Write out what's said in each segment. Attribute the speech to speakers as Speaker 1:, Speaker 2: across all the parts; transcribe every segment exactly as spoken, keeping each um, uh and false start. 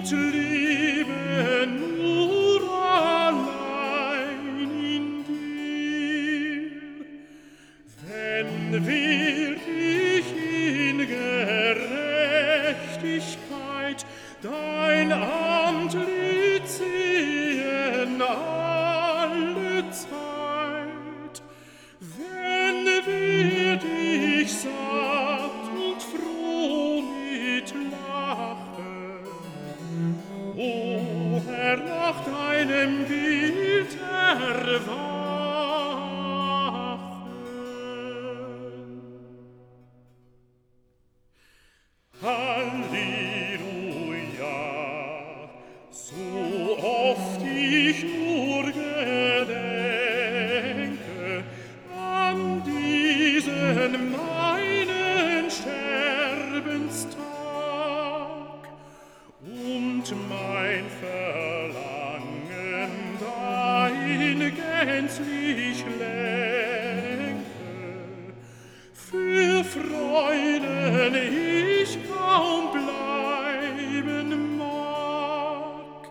Speaker 1: und lebe nur allein in dir. Wenn will ich in Gerechtigkeit dein Antlitz sehen alle Zeit, wenn wird ich satt und froh mit Lachen, o Herr, nach deinem Bild erwachen. Halleluja, so oft ich nur gedenke an diesen meinen Sterbenstag und mein Verlangen dahin gänzlich lenke, für Freuden ich kaum bleiben mag.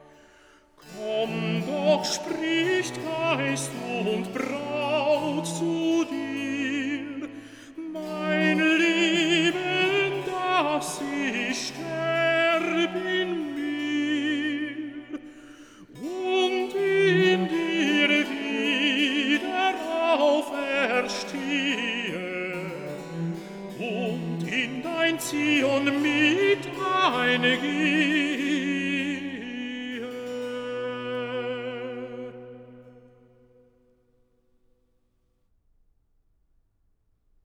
Speaker 1: Komm doch, spricht Geist und Braut zu dir, mein Leben, dass ich sterb in mir und in dir wieder auferstehe und in dein Zion mit eingehen.